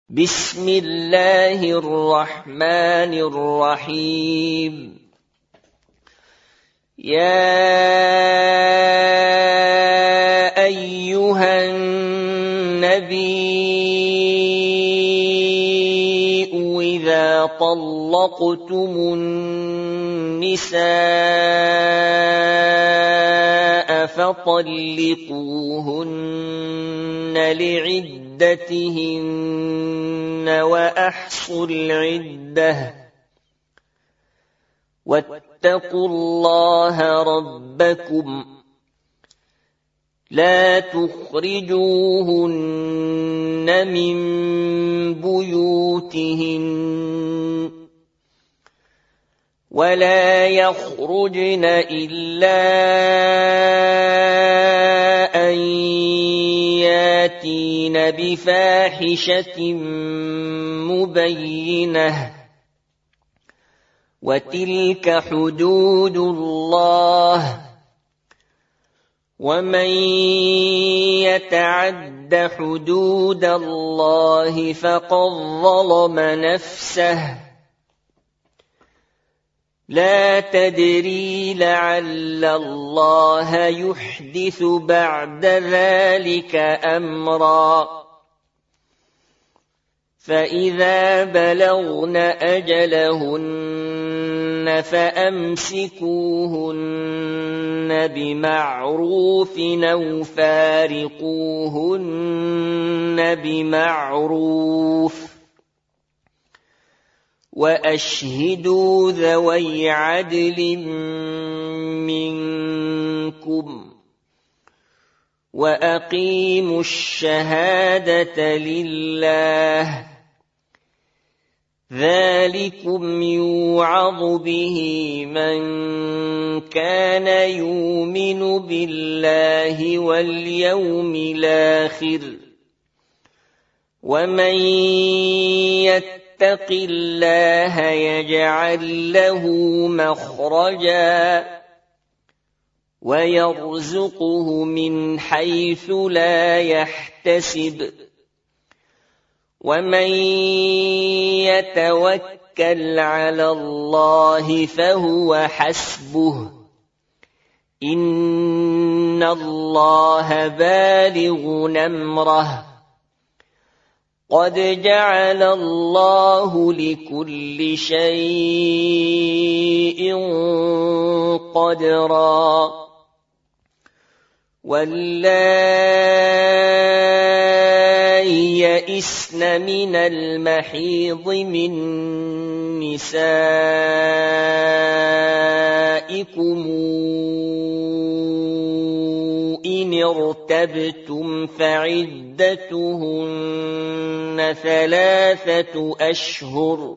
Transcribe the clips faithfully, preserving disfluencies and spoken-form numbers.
بسم الله الرحمن الرحيم. يا أيها النبي إذا طلقتم النساء فطلقوهن لعدتهن وأحصوا العدة واتقوا الله ربكم لا تخرجوهن من بيوتهن ولا يخرجن إلا أن ياتين بفاحشة مبينة وتلك حدود الله ومن يتعد حدود الله فقد ظلم نفسه لا تدري لعل الله يحدث بعد ذلك أمرا فإذا بلغن أجلهن فأمسكوهن بمعروف أو فارقوهن بمعروف وأشهدوا ذوي عدل منكم وأقيموا الشهادة لله ذلكم يوعظ به من كان يؤمن بالله واليوم الآخر ومن يتق الله يجعل له مخرجا ويرزقه من حيث لا يحتسب ومن يتوكل على الله فهو حسبه إن الله بالغ أمره قد جعل الله لكل شيء قدرا واللائي يئسن من المحيض من نسائكم إن ارتبتم فعدتهن ثلاثة أشهر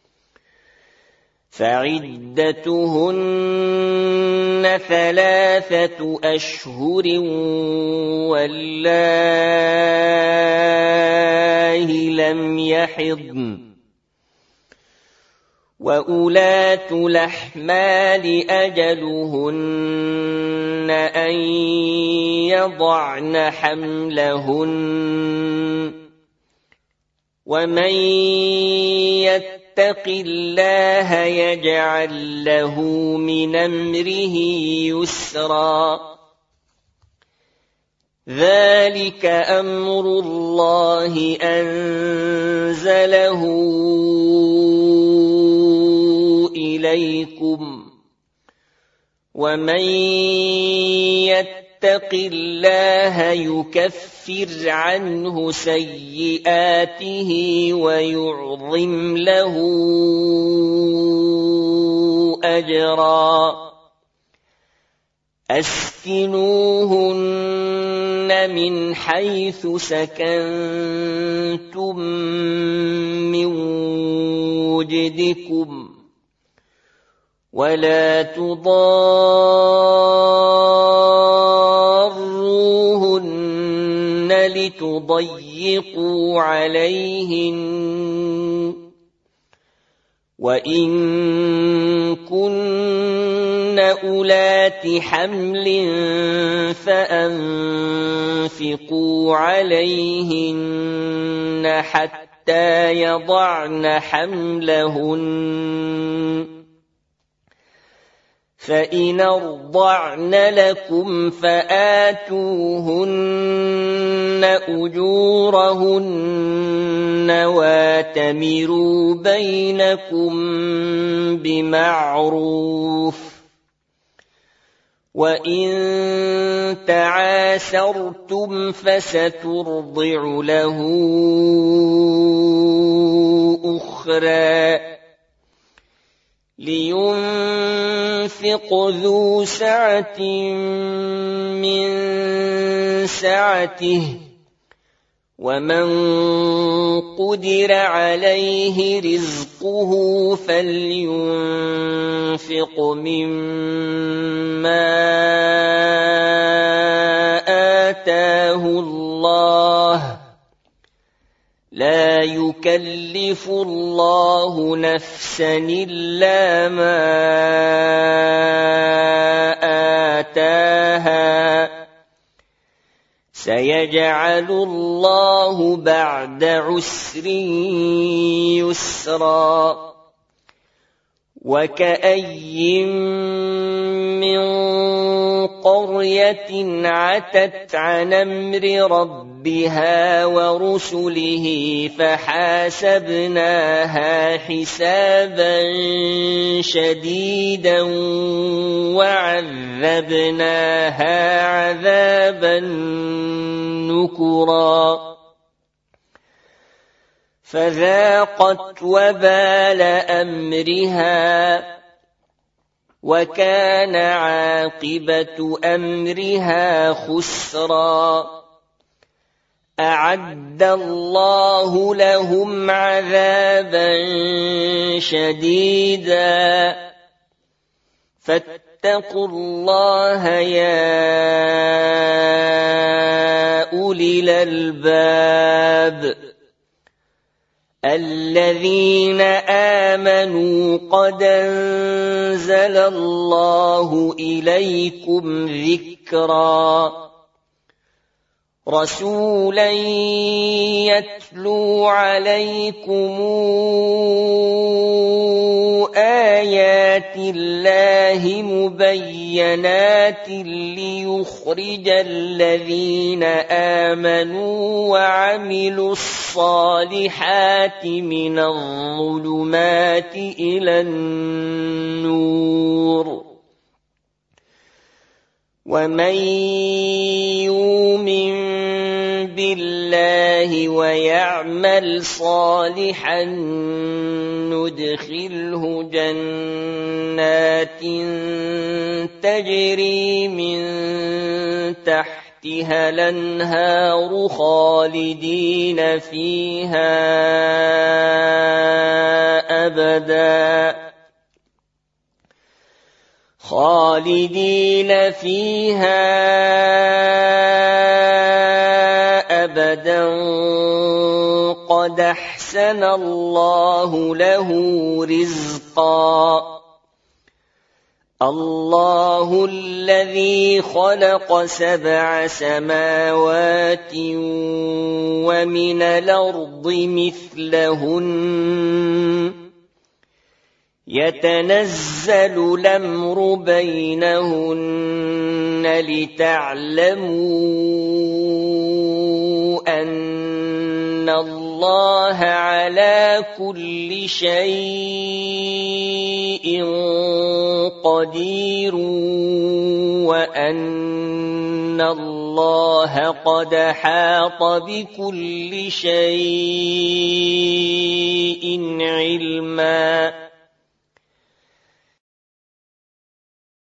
فعدتهن ثلاثة أشهر واللائي لم يحضن وأولاة الأحمال أجلهن أن يضعن حملهن ومن يتق الله يجعل له من أمره يسرا ذلك أمر الله أنزله إليكم ومن يتق الله يكفر عنه سيئاته ويعظم له أجرا أسكنوهن من حيث سكنتم من وجدكم ولا تضاروهن لتضيقوا عليهن وإن كن أولات حمل فأنفقوا عليهن حتى حتى يضعن حملهن فإن أرضعن لكم فآتوهن أجورهن واتمروا بينكم بمعروف وإن تعاسرتم فسترضع له أخرى لينفق ذو سعة من سعته ومن قدر عليه رزقه فلينفق مما آتاه الله لا يكلف الله نفسا إلا ما آتاها سيجعل الله بعد عسر يسرا وكأي من قرية عتت عن أمر ربها ورسله فحاسبناها حسابا شديدا وعذبناها عذابا نكرا فذاقت وبال أمرها وكان عاقبة أمرها خسرا أعد الله لهم عذابا شديدا فاتقوا الله يا أولي الألباب الذين آمنوا قد أنزل الله إليكم ذكرا رسولا يتلو عليكم آيات الله مبينات ليخرج الذين آمنوا وعملوا الصالحات من الظلمات إلى النور ومن يؤمن بالله ويعمل صالحا ندخله جنات تجري من تحتها الأنهار خالدين فيها أبدا خالدين فيها أبدا قد أحسن الله له رزقا الله الذي خلق سبع سماوات ومن الأرض مثلهن يتنزل الأمر بينهن لتعلموا أن الله على كل شيء قدير وأن الله قد حاط بكل شيء